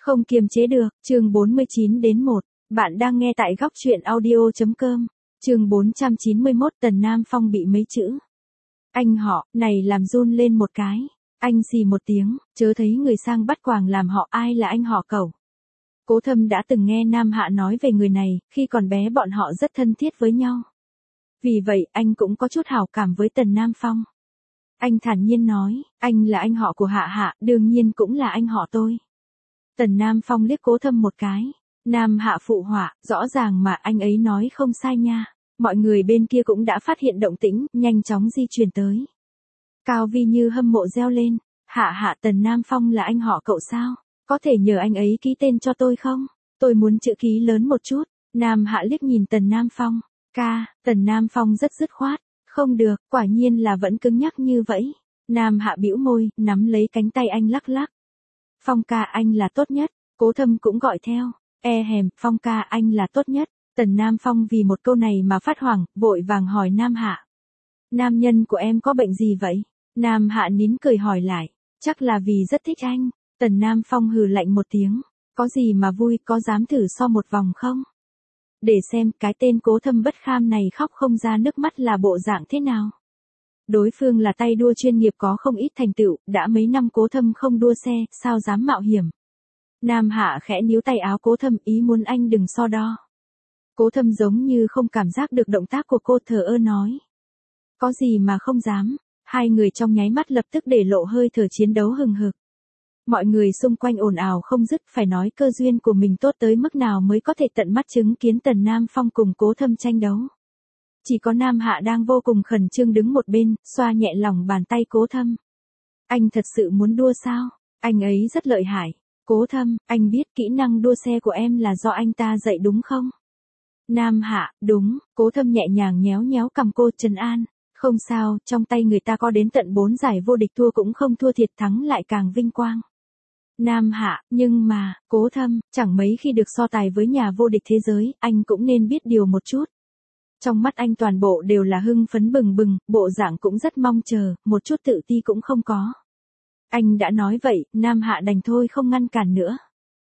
Không kiềm chế được, chương 49-1, bạn đang nghe tại góc truyện audio.com, chương 491 Tần Nam Phong bị mấy chữ. Anh họ, này làm run lên một cái, anh xì một tiếng, chớ thấy người sang bắt quàng làm họ ai là anh họ cẩu. Cố Thâm đã từng nghe Nam Hạ nói về người này, khi còn bé bọn họ rất thân thiết với nhau. Vì vậy anh cũng có chút hảo cảm với Tần Nam Phong. Anh thản nhiên nói, anh là anh họ của Hạ Hạ, đương nhiên cũng là anh họ tôi. Tần Nam Phong liếc Cố Thâm một cái. Nam Hạ phụ họa, rõ ràng mà anh ấy nói không sai nha. Mọi người bên kia cũng đã phát hiện động tĩnh, nhanh chóng di chuyển tới. Cao Vi Như hâm mộ reo lên. Hạ Hạ, Tần Nam Phong là anh họ cậu sao? Có thể nhờ anh ấy ký tên cho tôi không? Tôi muốn chữ ký lớn một chút. Nam Hạ liếc nhìn Tần Nam Phong. Tần Nam Phong rất dứt khoát. Không được, quả nhiên là vẫn cứng nhắc như vậy. Nam Hạ bĩu môi, nắm lấy cánh tay anh lắc lắc. Phong ca, anh là tốt nhất. Cố Thâm cũng gọi theo. Phong ca, anh là tốt nhất. Tần Nam Phong vì một câu này mà phát hoảng, vội vàng hỏi Nam Hạ. Nam nhân của em có bệnh gì vậy? Nam Hạ nín cười hỏi lại. Chắc là vì rất thích anh. Tần Nam Phong hừ lạnh một tiếng. Có gì mà vui, có dám thử so một vòng không? Để xem cái tên Cố Thâm bất kham này khóc không ra nước mắt là bộ dạng thế nào. Đối phương là tay đua chuyên nghiệp có không ít thành tựu, đã mấy năm Cố Thâm không đua xe, sao dám mạo hiểm. Nam Hạ khẽ níu tay áo Cố Thâm, ý muốn anh đừng so đo. Cố Thâm giống như không cảm giác được động tác của cô, thờ ơ nói. Có gì mà không dám. Hai người trong nháy mắt lập tức để lộ hơi thở chiến đấu hừng hực. Mọi người xung quanh ồn ào không dứt, phải nói cơ duyên của mình tốt tới mức nào mới có thể tận mắt chứng kiến Tần Nam Phong cùng Cố Thâm tranh đấu. Chỉ có Nam Hạ đang vô cùng khẩn trương đứng một bên, xoa nhẹ lòng bàn tay Cố Thâm. Anh thật sự muốn đua sao? Anh ấy rất lợi hại. Cố Thâm, anh biết kỹ năng đua xe của em là do anh ta dạy đúng không? Nam Hạ, đúng. Cố Thâm nhẹ nhàng nhéo nhéo cằm cô, trấn an. Không sao, trong tay người ta có đến tận 4 giải vô địch, thua cũng không thua thiệt, thắng lại càng vinh quang. Nam Hạ, nhưng mà, Cố Thâm, chẳng mấy khi được so tài với nhà vô địch thế giới, anh cũng nên biết điều một chút. Trong mắt anh toàn bộ đều là hưng phấn bừng bừng, bộ dạng cũng rất mong chờ, một chút tự ti cũng không có. Anh đã nói vậy, Nam Hạ đành thôi không ngăn cản nữa.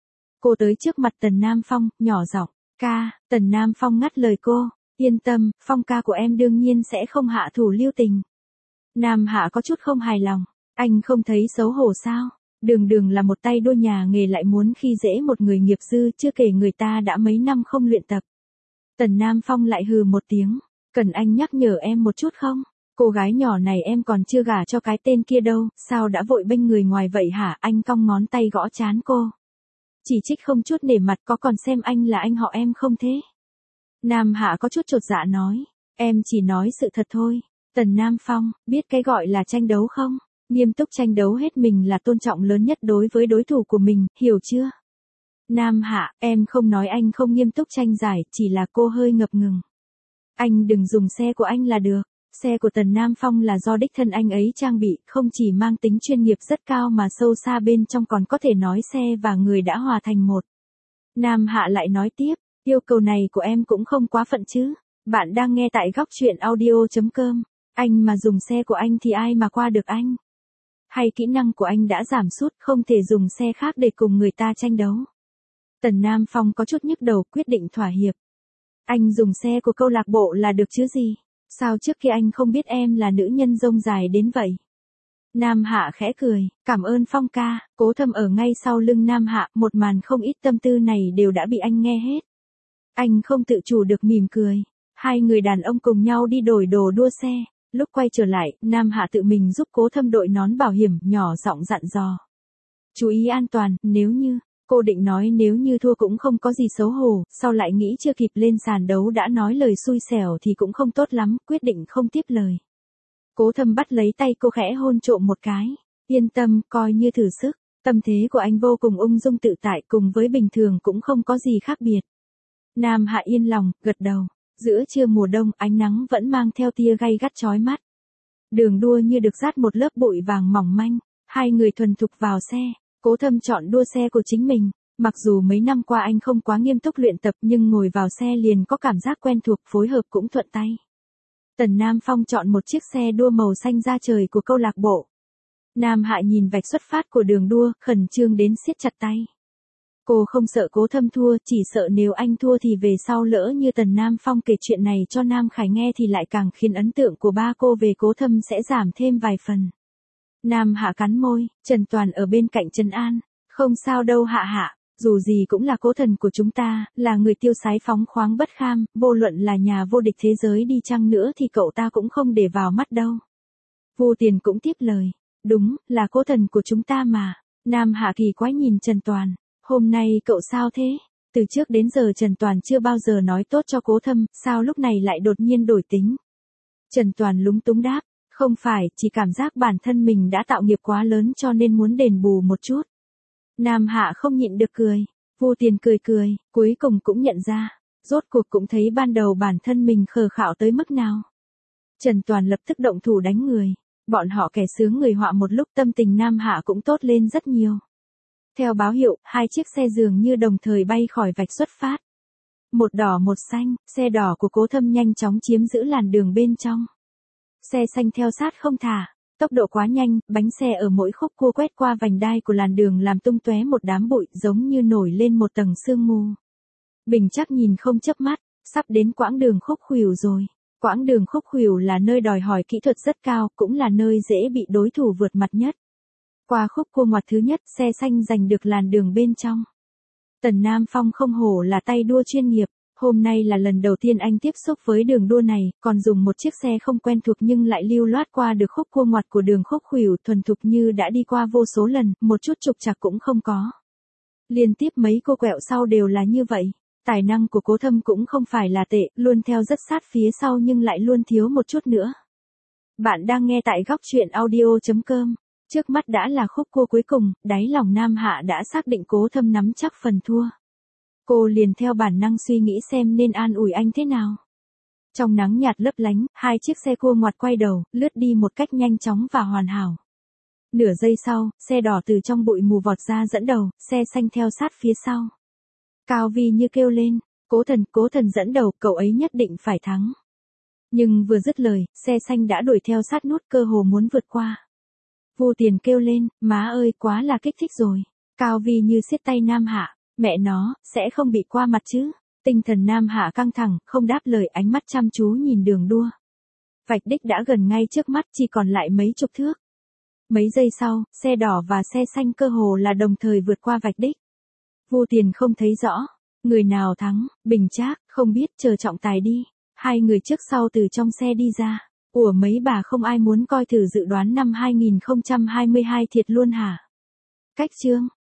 Cô tới trước mặt Tần Nam Phong, nhỏ giọng, ca. Tần Nam Phong ngắt lời cô, yên tâm, Phong ca của em đương nhiên sẽ không hạ thủ lưu tình. Nam Hạ có chút không hài lòng, anh không thấy xấu hổ sao? Đường là một tay đua nhà nghề lại muốn khi dễ một người nghiệp dư, chưa kể người ta đã mấy năm không luyện tập. Tần Nam Phong lại hừ một tiếng, cần anh nhắc nhở em một chút không? Cô gái nhỏ này em còn chưa gả cho cái tên kia đâu, sao đã vội bênh người ngoài vậy hả? Anh cong ngón tay gõ trán cô. Chỉ trích không chút nể mặt, có còn xem anh là anh họ em không thế? Nam Hạ có chút chột dạ nói, em chỉ nói sự thật thôi. Tần Nam Phong, biết cái gọi là tranh đấu không? Nghiêm túc tranh đấu hết mình là tôn trọng lớn nhất đối với đối thủ của mình, hiểu chưa? Nam Hạ, em không nói anh không nghiêm túc tranh giải, chỉ là cô hơi ngập ngừng. Anh đừng dùng xe của anh là được. Xe của Tần Nam Phong là do đích thân anh ấy trang bị, không chỉ mang tính chuyên nghiệp rất cao mà sâu xa bên trong còn có thể nói xe và người đã hòa thành một. Nam Hạ lại nói tiếp, yêu cầu này của em cũng không quá phận chứ. Bạn đang nghe tại góc truyện audio.com, anh mà dùng xe của anh thì ai mà qua được anh? Hay kỹ năng của anh đã giảm sút, không thể dùng xe khác để cùng người ta tranh đấu? Tần Nam Phong có chút nhức đầu, quyết định thỏa hiệp. Anh dùng xe của câu lạc bộ là được chứ gì? Sao trước kia anh không biết em là nữ nhân rông dài đến vậy? Nam Hạ khẽ cười, cảm ơn Phong ca. Cố Thâm ở ngay sau lưng Nam Hạ, một màn không ít tâm tư này đều đã bị anh nghe hết. Anh không tự chủ được mỉm cười. Hai người đàn ông cùng nhau đi đổi đồ đua xe. Lúc quay trở lại, Nam Hạ tự mình giúp Cố Thâm đội nón bảo hiểm, nhỏ giọng dặn dò. Chú ý an toàn, nếu như, cô định nói nếu như thua cũng không có gì xấu hổ, sau lại nghĩ chưa kịp lên sàn đấu đã nói lời xui xẻo thì cũng không tốt lắm, quyết định không tiếp lời. Cố Thâm bắt lấy tay cô khẽ hôn trộm một cái. Yên tâm, coi như thử sức. Tâm thế của anh vô cùng ung dung tự tại, cùng với bình thường cũng không có gì khác biệt. Nam Hạ yên lòng, gật đầu. Giữa trưa mùa đông, ánh nắng vẫn mang theo tia gay gắt chói mắt. Đường đua như được dát một lớp bụi vàng mỏng manh. Hai người thuần thục vào xe. Cố Thâm chọn đua xe của chính mình. Mặc dù mấy năm qua anh không quá nghiêm túc luyện tập nhưng ngồi vào xe liền có cảm giác quen thuộc, phối hợp cũng thuận tay. Tần Nam Phong chọn một chiếc xe đua màu xanh da trời của câu lạc bộ. Nam Hạ nhìn vạch xuất phát của đường đua, khẩn trương đến siết chặt tay. Cô không sợ Cố Thâm thua, chỉ sợ nếu anh thua thì về sau lỡ như Tần Nam Phong kể chuyện này cho Nam Khải nghe thì lại càng khiến ấn tượng của ba cô về Cố Thâm sẽ giảm thêm vài phần. Nam Hạ cắn môi, Trần Toàn ở bên cạnh trấn an. Không sao đâu Hạ Hạ, dù gì cũng là cố thần của chúng ta, là người tiêu sái phóng khoáng bất kham, vô luận là nhà vô địch thế giới đi chăng nữa thì cậu ta cũng không để vào mắt đâu. Vu Tiền cũng tiếp lời. Đúng, là cố thần của chúng ta mà. Nam Hạ kỳ quái nhìn Trần Toàn. Hôm nay cậu sao thế? Từ trước đến giờ Trần Toàn chưa bao giờ nói tốt cho Cố Thâm, sao lúc này lại đột nhiên đổi tính? Trần Toàn lúng túng đáp. Không phải, chỉ cảm giác bản thân mình đã tạo nghiệp quá lớn cho nên muốn đền bù một chút. Nam Hạ không nhịn được cười. Vu Tiền cười cười, cuối cùng cũng nhận ra. Rốt cuộc cũng thấy ban đầu bản thân mình khờ khạo tới mức nào. Trần Toàn lập tức động thủ đánh người. Bọn họ kẻ sướng người họa một lúc, tâm tình Nam Hạ cũng tốt lên rất nhiều. Theo báo hiệu, hai chiếc xe dường như đồng thời bay khỏi vạch xuất phát. Một đỏ một xanh, xe đỏ của Cố Thâm nhanh chóng chiếm giữ làn đường bên trong. Xe xanh theo sát không thả, tốc độ quá nhanh, bánh xe ở mỗi khúc cua quét qua vành đai của làn đường làm tung tóe một đám bụi giống như nổi lên một tầng sương mù. Bình Trác nhìn không chớp mắt, sắp đến quãng đường Khúc Khuỷu rồi. Quãng đường Khúc Khuỷu là nơi đòi hỏi kỹ thuật rất cao, cũng là nơi dễ bị đối thủ vượt mặt nhất. Qua khúc cua ngoặt thứ nhất, xe xanh giành được làn đường bên trong. Tần Nam Phong không hổ là tay đua chuyên nghiệp, hôm nay là lần đầu tiên anh tiếp xúc với đường đua này, còn dùng một chiếc xe không quen thuộc nhưng lại lưu loát qua được khúc cua ngoặt của đường Khúc Khuỷu thuần thục như đã đi qua vô số lần, một chút trục trặc cũng không có. Liên tiếp mấy cô quẹo sau đều là như vậy. Tài năng của Cố Thâm cũng không phải là tệ, luôn theo rất sát phía sau nhưng lại luôn thiếu một chút nữa. Bạn đang nghe tại góc truyện audio.com. Trước mắt đã là khúc cua cuối cùng, đáy lòng Nam Hạ đã xác định Cố Thâm nắm chắc phần thua. Cô liền theo bản năng suy nghĩ xem nên an ủi anh thế nào. Trong nắng nhạt lấp lánh, hai chiếc xe cua ngoặt quay đầu, lướt đi một cách nhanh chóng và hoàn hảo. Nửa giây sau, xe đỏ từ trong bụi mù vọt ra dẫn đầu, xe xanh theo sát phía sau. Cao Vi như kêu lên, Cố Thần dẫn đầu, cậu ấy nhất định phải thắng. Nhưng vừa dứt lời, xe xanh đã đuổi theo sát nút, cơ hồ muốn vượt qua. Vu Tiền kêu lên, má ơi quá là kích thích rồi. Cao Vi như siết tay Nam Hạ, mẹ nó, sẽ không bị qua mặt chứ. Tinh thần Nam Hạ căng thẳng, không đáp lời, ánh mắt chăm chú nhìn đường đua. Vạch đích đã gần ngay trước mắt, chỉ còn lại mấy chục thước. Mấy giây sau, xe đỏ và xe xanh cơ hồ là đồng thời vượt qua vạch đích. Vu Tiền không thấy rõ, người nào thắng, Bình Trác, không biết, chờ trọng tài đi. Hai người trước sau từ trong xe đi ra. Ủa mấy bà không ai muốn coi thử dự đoán năm 2022 thiệt luôn hả? Cách chương